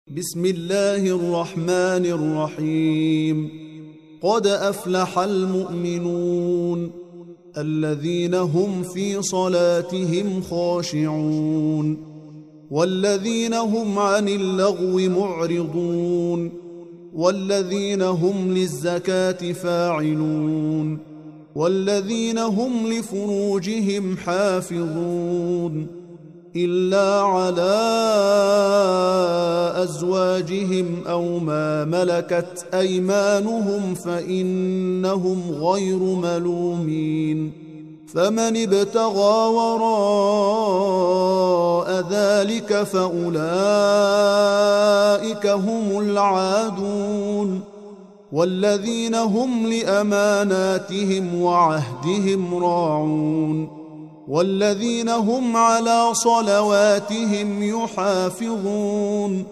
بسم الله الرحمن الرحيم. قد أفلح المؤمنون الذين هم في صلاتهم خاشعون والذين هم عن اللغو معرضون والذين هم للزكاة فاعلون والذين هم لفروجهم حافظون إلا على أزواجهم أو ما ملكت أيمانهم فإنهم غير ملومين. فمن ابتغى وراء ذلك فأولئك هم العادون والذين هم لأماناتهم وعهدهم راعون والذين هم على صلواتهم يحافظون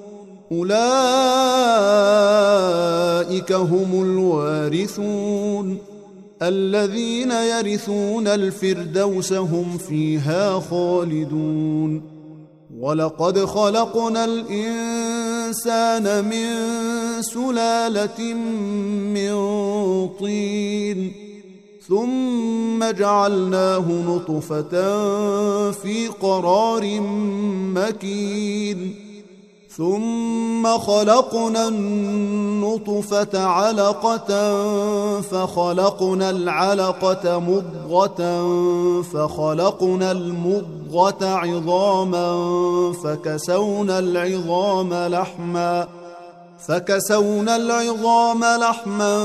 أولئك هم الوارثون الذين يرثون الفردوس هم فيها خالدون. ولقد خلقنا الإنسان من سلالة من طين ثم جعلناه نطفة في قرار مكين ثم خلقنا النطفة علقة فخلقنا العلقة مضغة فخلقنا المضغة عظاما فكسونا العظام لحما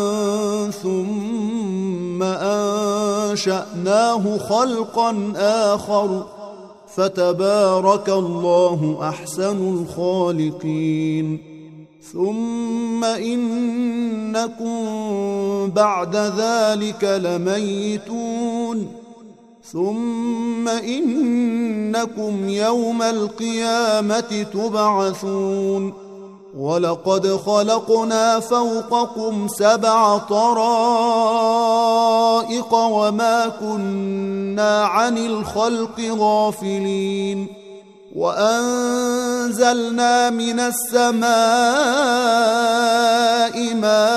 ثم أنشأناه خلقا آخر فتبارك الله أحسن الخالقين. ثم إنكم بعد ذلك لميتون ثم إنكم يوم القيامة تبعثون. ولقد خلقنا فوقكم 7 طرائق وما كنا عن الخلق غافلين. وأنزلنا من السماء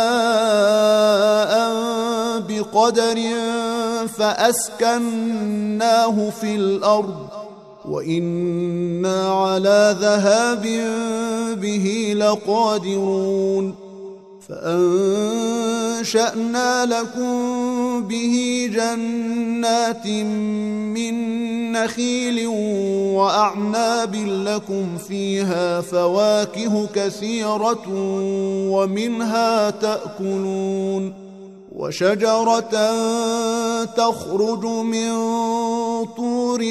ماء بقدر فأسكناه في الأرض وإنا على ذهاب به لقادرون. فأنشأنا لكم به جنات من نخيل وأعناب لكم فيها فواكه كثيرة ومنها تأكلون. وشجرة تخرج من طور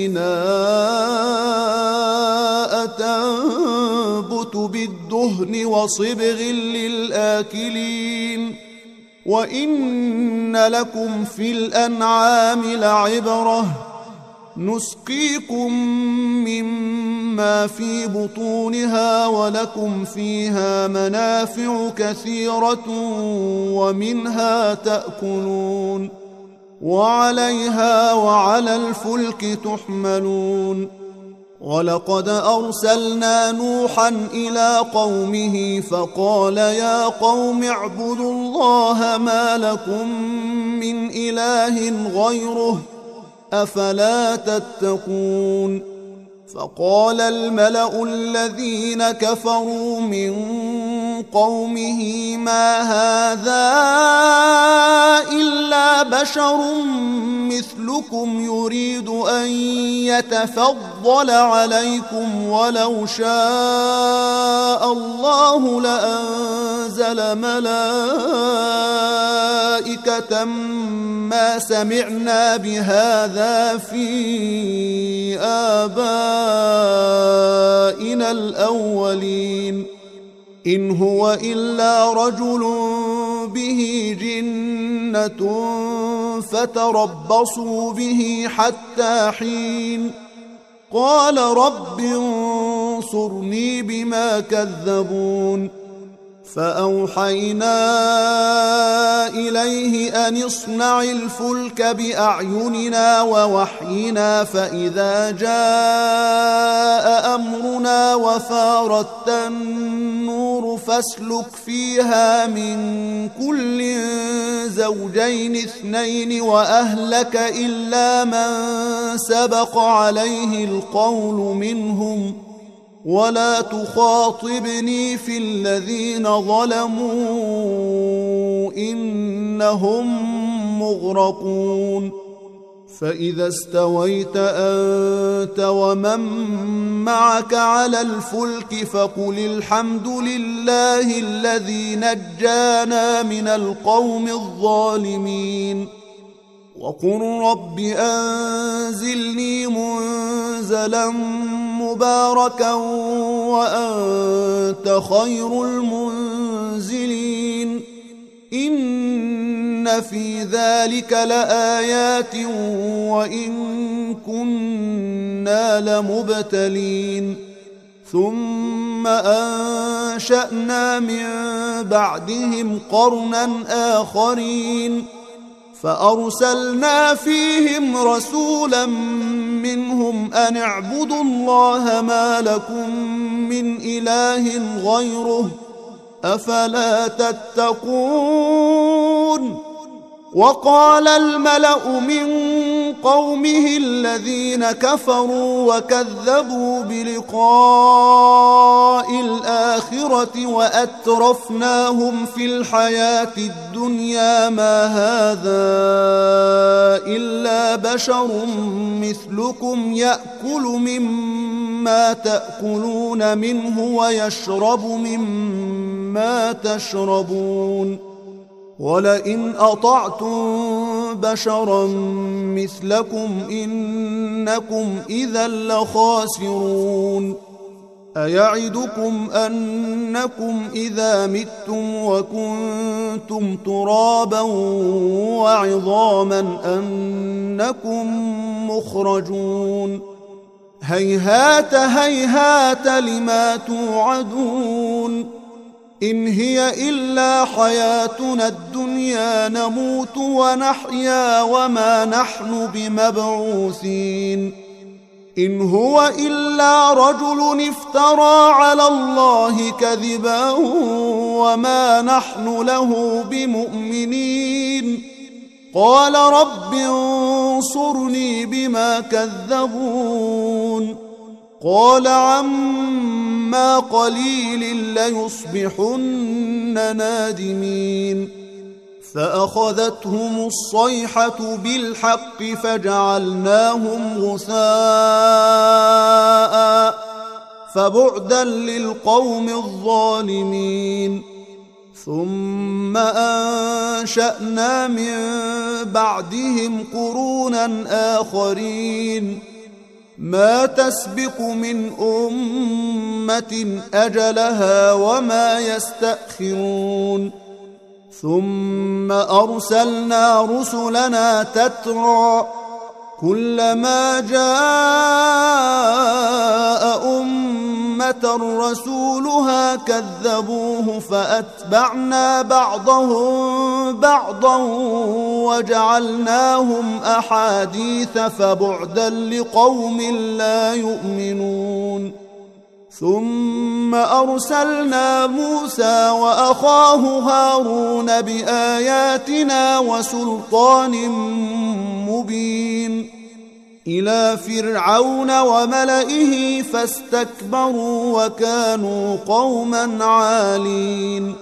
سيناء تنبت بالدهن وصبغ للآكلين. وإن لكم في الأنعام لعبرة نسقيكم مما في بطونها ولكم فيها منافع كثيرة ومنها تأكلون وعليها وعلى الفلك تحملون. ولقد أرسلنا نوحا إلى قومه فقال يا قوم اعبدوا الله ما لكم من إله غيره أفلا تتقون. فقال الملأ الذين كفروا من قومه ما هذا إلا بشر مثلكم يريد أن يتفضل عليكم ولو شاء الله لأنزل ملائكة ما سمعنا بهذا في آبائنا الأولين إن هو إلا رجل به جنة فتربصوا به حتى حين. قال رب انصرني بما كذبون. فأوحينا إليه أن اصنع الفلك بأعيننا ووحينا فإذا جاء أمرنا وفارت النور فاسلك فيها من كل زوجين اثنين وأهلك إلا من سبق عليه القول منهم ولا تخاطبني في الذين ظلموا إنهم مغرقون فإذا استويت أنت ومن معك على الفلك فقل الحمد لله الذي نجانا من القوم الظالمين وقل رب أنزلني منزلا مباركا وأنت خير المنزلين إن في ذلك لآيات وإن كنا لمبتلين ثم أنشأنا من بعدهم قرنا آخرين فأرسلنا فيهم رسولا منهم أن اعبدوا الله ما لكم من إله غيره أفلا تتقون وقال الملأ من قومه الذين كفروا وكذبوا بلقاء الآخرة وأترفناهم في الحياة الدنيا ما هذا إلا بشر مثلكم يأكل مما تأكلون منه ويشرب مما تشربون ولئن أطعتم بشرا مثلكم إنكم إذا لخاسرون أيعدكم أنكم إذا متم وكنتم ترابا وعظاما أنكم مخرجون هيهات هيهات لما توعدون إن هي إلا حياتنا الدنيا نموت ونحيا وما نحن بمبعوثين إن هو إلا رجل افترى على الله كذبا وما نحن له بمؤمنين قال رب انصرني بما كذبون قال عما قليل ليصبحن نادمين فأخذتهم الصيحة بالحق فجعلناهم غثاء فبعدا للقوم الظالمين ثم أنشأنا من بعدهم قرونا آخرين ما تسبق من أمة أجلها وما يستأخرون ثم أرسلنا رسلنا تترى كلما جاء أمة رسولها كذبوه فأتبعنا بعضهم بعضا وجعلناهم أحاديث فبعدا لقوم لا يؤمنون ثم أرسلنا موسى وأخاه هارون بآياتنا وسلطان مبين إلى فرعون وملئه فاستكبروا وكانوا قوما عالين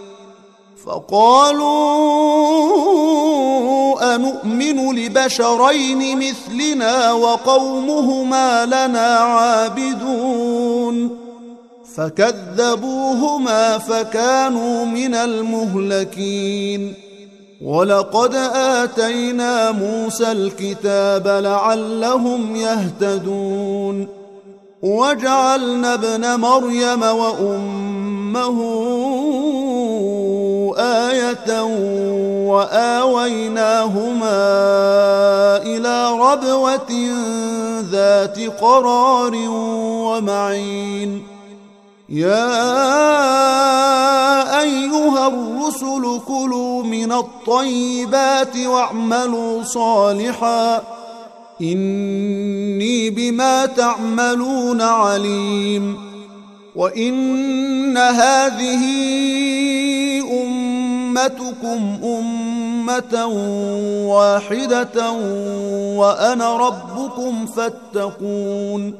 فقالوا أنؤمن لبشرين مثلنا وقومهما لنا عابدون فكذبوهما فكانوا من المهلكين ولقد آتينا موسى الكتاب لعلهم يهتدون وجعلنا ابن مريم وأمه آية وآويناهما إلى ربوة ذات قرار ومعين يا أيها الرسل كلوا من الطيبات واعملوا صالحا إني بما تعملون عليم وإن هذه أمتكم أمة واحدة وأنا ربكم فاتقون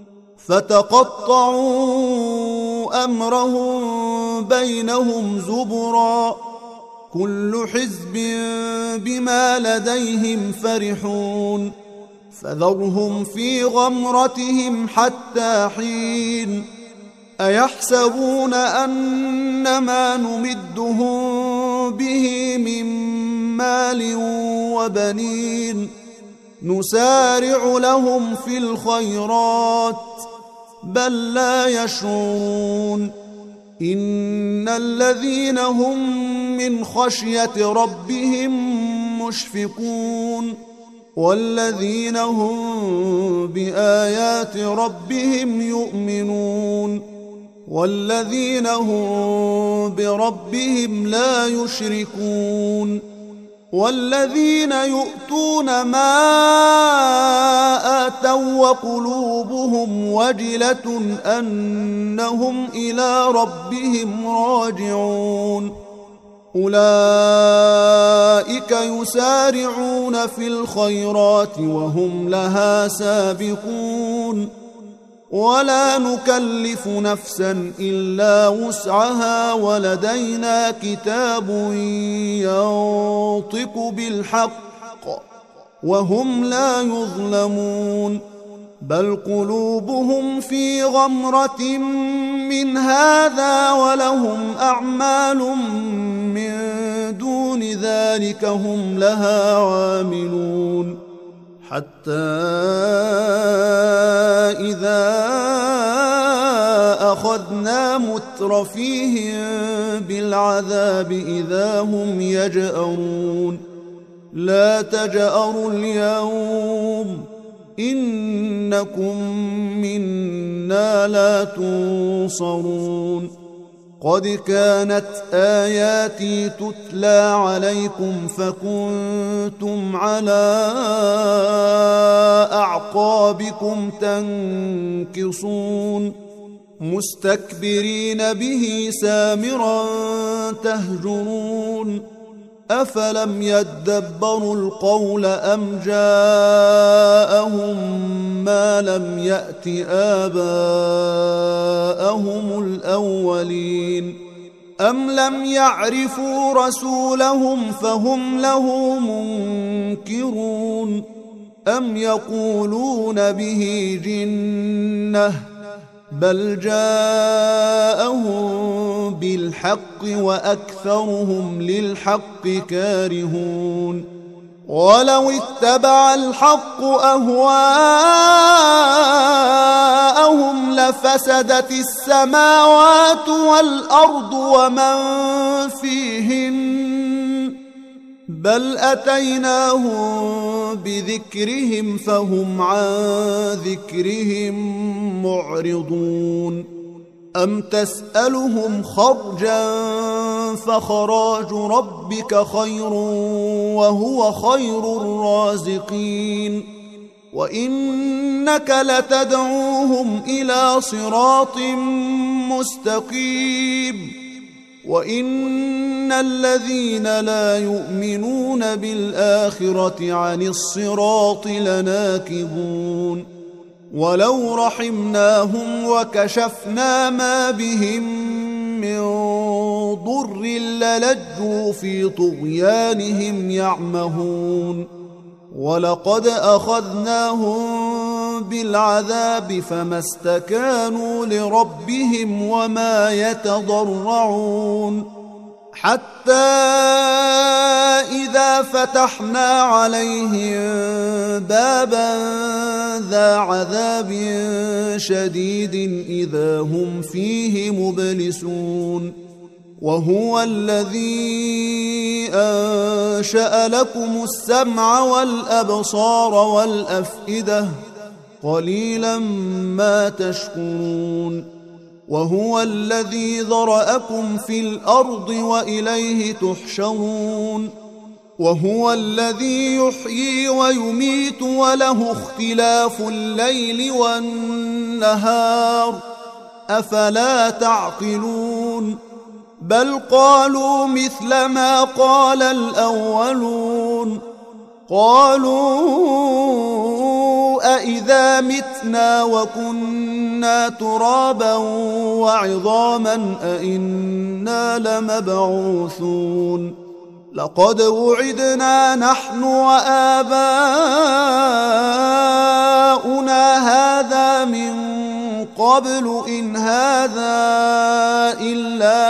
فتقطعوا أمرهم بينهم زبرا كل حزب بما لديهم فرحون فذرهم في غمرتهم حتى حين أيحسبون أن ما نمدهم به من مال وبنين نسارع لهم في الخيرات بل لا يشعرون إن الذين هم من خشية ربهم مشفقون والذين هم بآيات ربهم يؤمنون والذين هم بربهم لا يشركون والذين يؤتون ما آتوا وقلوبهم وجلة أنهم إلى ربهم راجعون أولئك يسارعون في الخيرات وهم لها سابقون ولا نكلف نفسا إلا وسعها ولدينا كتاب ينطق بالحق وهم لا يظلمون بل قلوبهم في غمرة من هذا ولهم أعمال من دون ذلك هم لها عاملون حتى إذا أخذنا مترفيهم بالعذاب إذا هم يجأرون لا تجأروا اليوم إنكم منا لا تنصرون قد كانت آياتي تتلى عليكم فكنتم على أعقابكم تنكصون مستكبرين به سامرا تهجرون أفلم يدبروا القول أم جاءهم ما لم يأت آباءهم الأولين أم لم يعرفوا رسولهم فهم له منكرون أم يقولون به جنة بل جاءهم بالحق وأكثرهم للحق كارهون ولو اتبع الحق أهواءهم لفسدت السماوات والأرض ومن فيهن بل أتيناهم بذكرهم فهم عن ذكرهم معرضون أم تسألهم خرجا فخراج ربك خير وهو خير الرازقين وإنك لتدعوهم إلى صراط مستقيم وإن الذين لا يؤمنون بالآخرة عن الصراط لناكبون ولو رحمناهم وكشفنا ما بهم من ضر للجوا في طغيانهم يعمهون ولقد أخذناهم بالعذاب فما استكانوا لربهم وما يتضرعون حتى إذا فتحنا عليهم بابا ذا عذاب شديد إذا هم فيه مبلسون وهو الذي أنشأ لكم السمع والأبصار والأفئدة قليلا ما تشكرون وهو الذي ذرأكم في الأرض وإليه تحشرون وهو الذي يحيي ويميت وله اختلاف الليل والنهار أفلا تعقلون بل قالوا مثل ما قال الأولون قالوا أإذا متنا وكنا ترابا وعظاما أإنا لمبعوثون لقد وعدنا نحن وآباؤنا هذا من قبل إن هذا إلا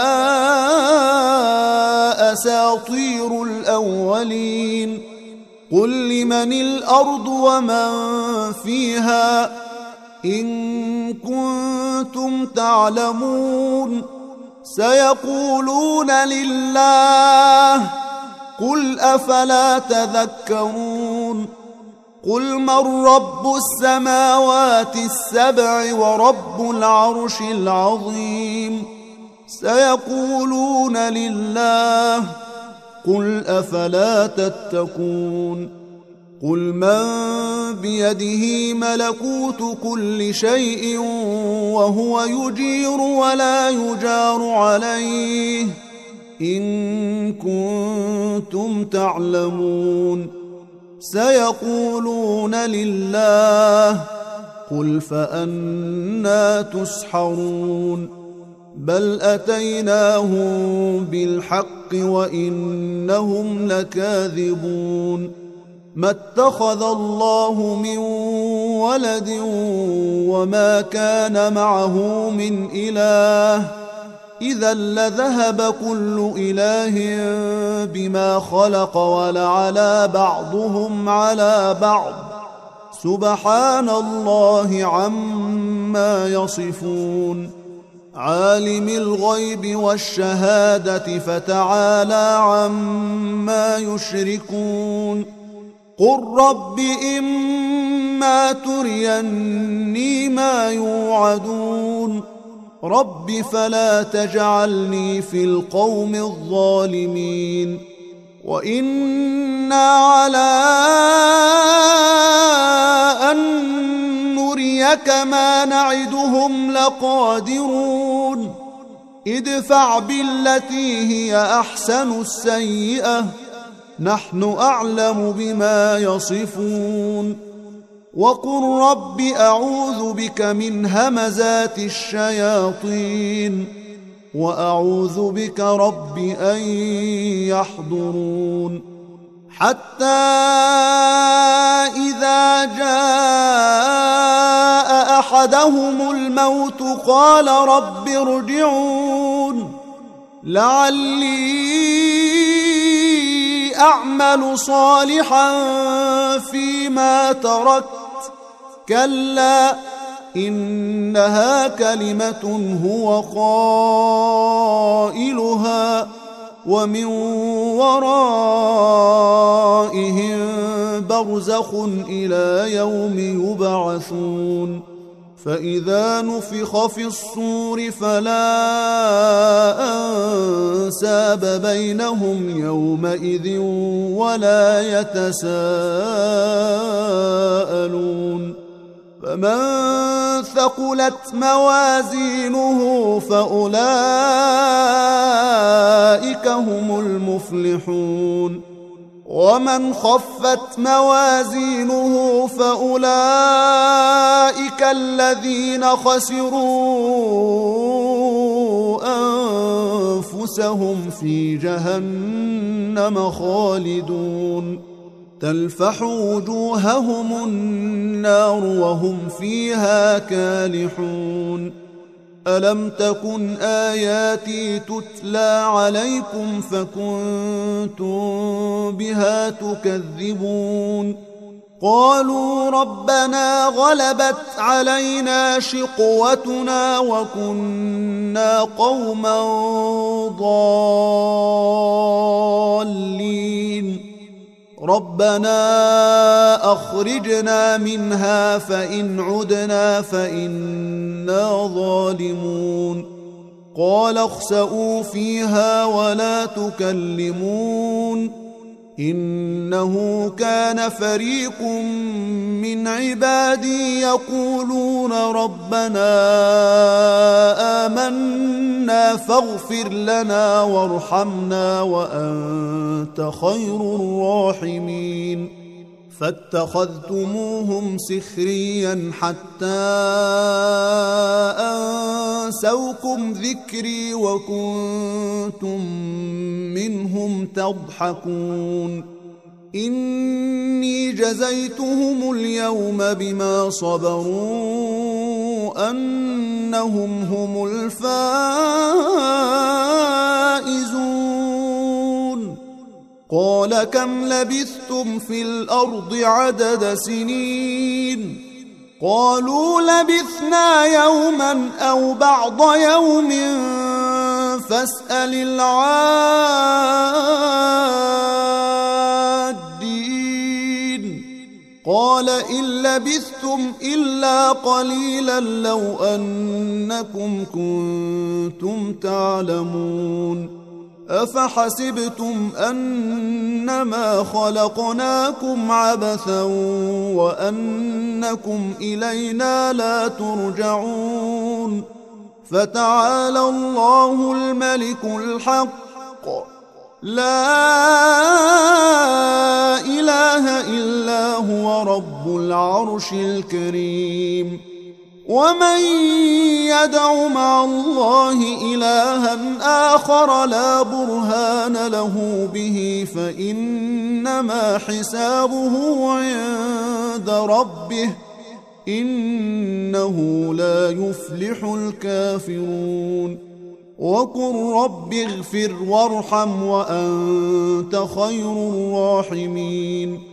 أساطير الأولين قل لمن الأرض ومن فيها إن كنتم تعلمون سيقولون لله قل أفلا تذكرون قل من رب السماوات السبع ورب العرش العظيم سيقولون لله قل أفلا تتقون قل من بيده ملكوت كل شيء وهو يجير ولا يجار عليه إن كنتم تعلمون سيقولون لله قل فأنى تسحرون بل أتيناهم بالحق وإنهم لكاذبون ما اتخذ الله من ولد وما كان معه من إله إذا لذهب كل إله بما خلق ولعلى بعضهم على بعض سبحان الله عما يصفون عالم الغيب والشهادة فتعالى عما يشركون قل رب إما تريني ما يوعدون رب فلا تجعلني في القوم الظالمين وإنا على أن نريك ما نعدهم لقادرون ادفع بالتي هي أحسن السيئة نحن أعلم بما يصفون وقل رب أعوذ بك من همزات الشياطين وأعوذ بك رب أن يحضرون حتى إذا جاء أحدهم الموت قال رب ارجعون لعلي أعمل صالحا فيما تركت كلا إنها كلمة هو قائلها ومن ورائهم برزخ إلى يوم يبعثون فإذا نفخ في الصور فلا أنساب بينهم يومئذ ولا يتساءلون فمن ثقلت موازينه فأولئك هم المفلحون ومن خفت موازينه فأولئك الذين خسروا أنفسهم في جهنم خالدون تلفح وجوههم النار وهم فيها كالحون ألم تكن آياتي تتلى عليكم فكنتم بها تكذبون قالوا ربنا غلبت علينا شقوتنا وكنا قوما ضالين ربنا أخرجنا منها فإن عدنا فإنا ظالمون قال اخسئوا فيها ولا تكلمون إنه كان فريق من عبادي يقولون ربنا آمنا فاغفر لنا وارحمنا وأنت خير الراحمين فاتخذتموهم سخريا حتى أنسوكم ذكري وكنتم منهم تضحكون إني جزيتهم اليوم بما صبروا أنهم هم الفائزون قال كم لبثتم في الأرض عدد سنين قالوا لبثنا يوما أو بعض يوم فاسأل العادين قال إن لبثتم إلا قليلا لو أنكم كنتم تعلمون أفحسبتم أنما خلقناكم عبثا وأنكم إلينا لا ترجعون فتعالى الله الملك الحق لا إله إلا هو رب العرش الكريم ومن يدع مع الله إلها آخر لا برهان له به فإنما حسابه عند ربه إنه لا يفلح الكافرون وقل رب اغفر وارحم وأنت خير الراحمين